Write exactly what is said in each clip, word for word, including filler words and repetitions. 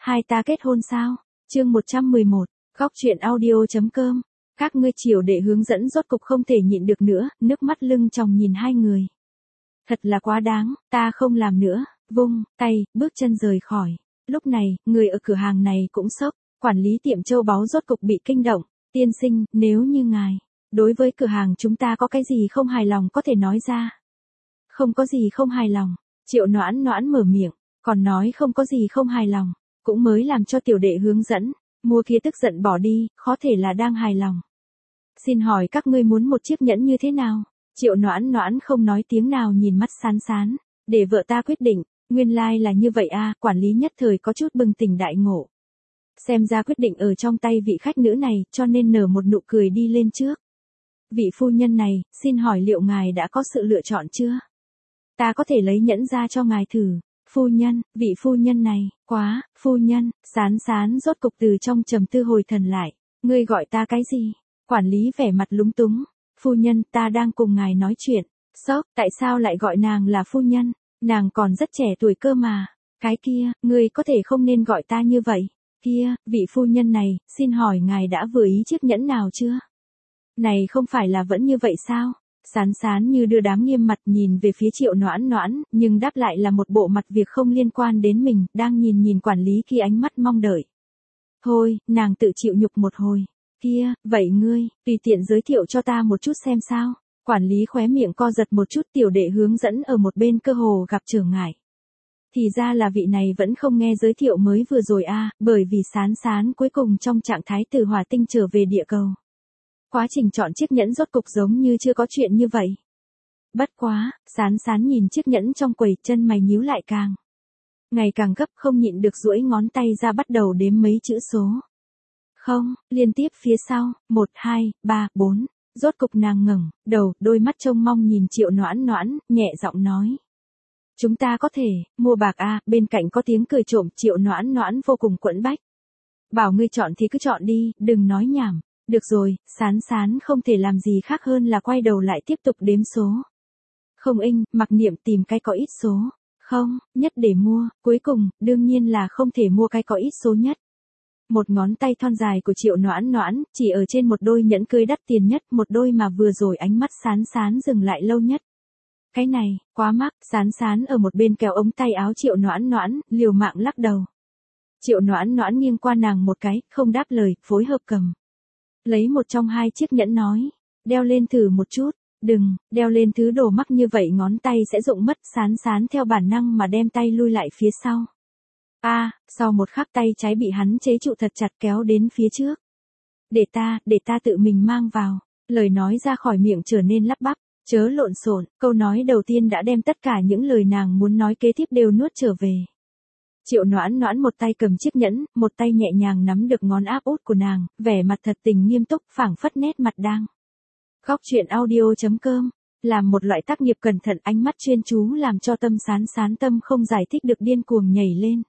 Hai ta kết hôn sao? Chương một trăm mười một, Góc truyện audio chấm com. Các ngươi chiều đệ hướng dẫn rốt cục không thể nhịn được nữa, nước mắt lưng tròng nhìn hai người. Thật là quá đáng, ta không làm nữa, vung tay, bước chân rời khỏi. Lúc này, người ở cửa hàng này cũng sốc, quản lý tiệm châu báu rốt cục bị kinh động. Tiên sinh, nếu như ngài, đối với cửa hàng chúng ta có cái gì không hài lòng có thể nói ra. Không có gì không hài lòng, Triệu Noãn Noãn mở miệng, còn nói không có gì không hài lòng, cũng mới làm cho tiểu đệ hướng dẫn, mua kia tức giận bỏ đi, khó thể là đang hài lòng. Xin hỏi các ngươi muốn một chiếc nhẫn như thế nào? Triệu Noãn Noãn không nói tiếng nào nhìn mắt Sán Sán, để vợ ta quyết định, nguyên lai like là như vậy a, quản lý nhất thời có chút bừng tỉnh đại ngộ. Xem ra quyết định ở trong tay vị khách nữ này, cho nên nở một nụ cười đi lên trước. Vị phu nhân này, xin hỏi liệu ngài đã có sự lựa chọn chưa? Ta có thể lấy nhẫn ra cho ngài thử. Phu nhân, vị phu nhân này, quá, phu nhân, Sán Sán rốt cục từ trong trầm tư hồi thần lại. Ngươi gọi ta cái gì? Quản lý vẻ mặt lúng túng. Phu nhân, ta đang cùng ngài nói chuyện. Sốc, tại sao lại gọi nàng là phu nhân? Nàng còn rất trẻ tuổi cơ mà. Cái kia, ngươi có thể không nên gọi ta như vậy. Kia, vị phu nhân này, xin hỏi ngài đã vừa ý chiếc nhẫn nào chưa? Này không phải là vẫn như vậy sao? Sán Sán như đưa đám nghiêm mặt nhìn về phía Triệu Noãn Noãn, nhưng đáp lại là một bộ mặt việc không liên quan đến mình, đang nhìn nhìn quản lý kia ánh mắt mong đợi. Thôi, nàng tự chịu nhục một hồi. Kia, vậy ngươi, tùy tiện giới thiệu cho ta một chút xem sao. Quản lý khóe miệng co giật một chút, tiểu đệ hướng dẫn ở một bên cơ hồ gặp trở ngại. Thì ra là vị này vẫn không nghe giới thiệu mới vừa rồi a, à, bởi vì Sán Sán cuối cùng trong trạng thái từ hỏa tinh trở về địa cầu. Quá trình chọn chiếc nhẫn rốt cục giống như chưa có chuyện như vậy. Bất quá, Sán Sán nhìn chiếc nhẫn trong quầy, chân mày nhíu lại càng. Ngày càng gấp, không nhịn được duỗi ngón tay ra bắt đầu đếm mấy chữ số. Không, liên tiếp phía sau, một, hai, ba, bốn, rốt cục nàng ngẩng đầu, đôi mắt trông mong nhìn Triệu Noãn Noãn, nhẹ giọng nói. Chúng ta có thể, mua bạc a, à, bên cạnh có tiếng cười trộm, Triệu Noãn Noãn vô cùng quẫn bách. Bảo ngươi chọn thì cứ chọn đi, đừng nói nhảm. Được rồi, Sán Sán không thể làm gì khác hơn là quay đầu lại tiếp tục đếm số. Không inh, mặc niệm tìm cái có ít số. Không, nhất để mua, cuối cùng, đương nhiên là không thể mua cái có ít số nhất. Một ngón tay thon dài của Triệu Noãn Noãn, chỉ ở trên một đôi nhẫn cưới đắt tiền nhất, một đôi mà vừa rồi ánh mắt Sán Sán dừng lại lâu nhất. Cái này, quá mắc, Sán Sán ở một bên kéo ống tay áo Triệu Noãn Noãn, liều mạng lắc đầu. Triệu Noãn Noãn nghiêng qua nàng một cái, không đáp lời, phối hợp cầm. Lấy một trong hai chiếc nhẫn nói, đeo lên thử một chút, đừng, đeo lên thứ đồ mắc như vậy ngón tay sẽ rụng mất. Sán Sán theo bản năng mà đem tay lui lại phía sau. A, à, sau một khắc tay trái bị hắn chế trụ thật chặt kéo đến phía trước. Để ta, để ta tự mình mang vào, lời nói ra khỏi miệng trở nên lắp bắp, chớ lộn xộn, câu nói đầu tiên đã đem tất cả những lời nàng muốn nói kế tiếp đều nuốt trở về. Triệu Noãn Noãn một tay cầm chiếc nhẫn, một tay nhẹ nhàng nắm được ngón áp út của nàng, vẻ mặt thật tình nghiêm túc, phảng phất nét mặt đang. Góc truyện audio chấm com, làm một loại tác nghiệp cẩn thận, ánh mắt chuyên chú làm cho tâm Sán Sán tâm không giải thích được điên cuồng nhảy lên.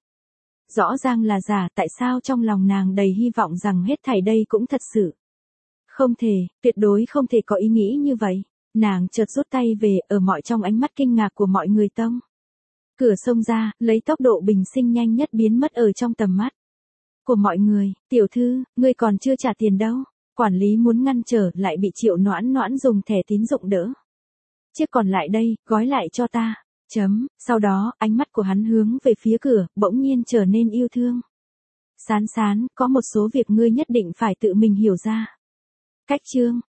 Rõ ràng là giả, tại sao trong lòng nàng đầy hy vọng rằng hết thảy đây cũng thật sự. Không thể, tuyệt đối không thể có ý nghĩ như vậy. Nàng chợt rút tay về, ở mọi trong ánh mắt kinh ngạc của mọi người tông. Cửa xông ra, lấy tốc độ bình sinh nhanh nhất biến mất ở trong tầm mắt của mọi người. Tiểu thư, ngươi còn chưa trả tiền đâu. Quản lý muốn ngăn trở, lại bị Triệu Noãn Noãn dùng thẻ tín dụng đỡ. Chiếc còn lại đây, gói lại cho ta. Chấm, sau đó, ánh mắt của hắn hướng về phía cửa, bỗng nhiên trở nên yêu thương. Sán Sán, có một số việc ngươi nhất định phải tự mình hiểu ra. Cách chương,